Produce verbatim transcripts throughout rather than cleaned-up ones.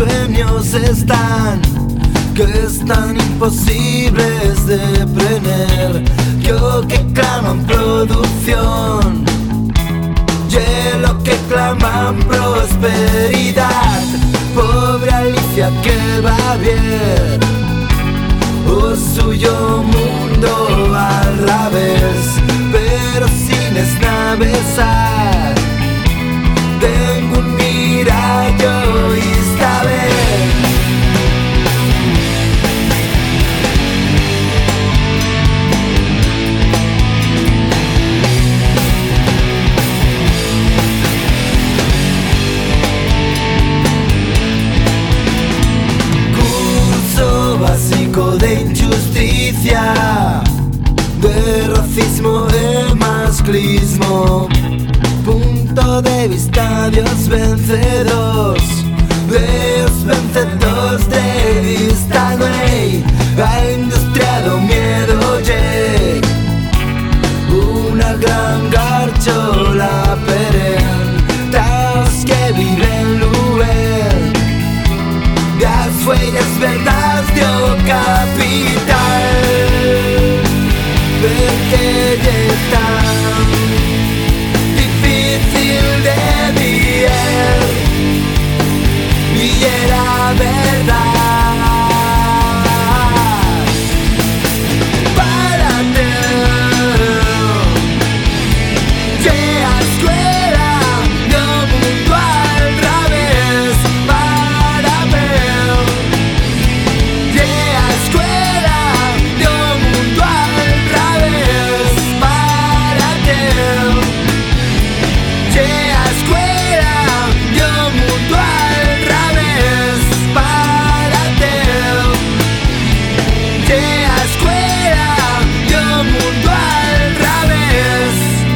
sueños están, que están imposibles de prener, yo que claman producción, hielo que claman prosperidad, pobre Alicia que va bien, o suyo mundo al revés, pero sin esnavesar, tengo un mirallo y esta vez curso básico de injusticia, de racismo, de masclismo, punto de vista de los vencedores, de los vencedores de vista güey, ha industriado miedo ye, una gran garchola perenne, taos que viven lugar, las huellas verdad de capital, porque ya tan difícil de vivir y era verdad. Párate, llega a escuela, no mundo al revés. Párame, llega a escuela, no mundo al revés. Párate, llega a escuela, no mundo al revés. Párate, llega a escuela, no mundo al revés.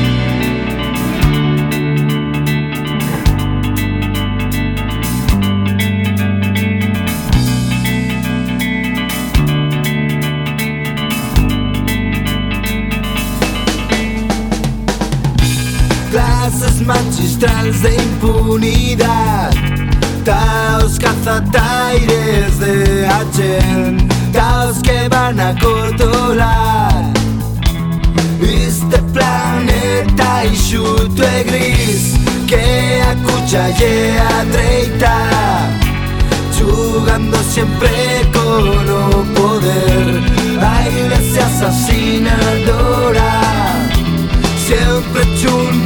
Clases magistrales de impunidad, taos cazataires de H, taos que van a controlar este planeta y chute gris que acucha y atreita, jugando siempre con el poder, a iglesia asesinadora, siempre chun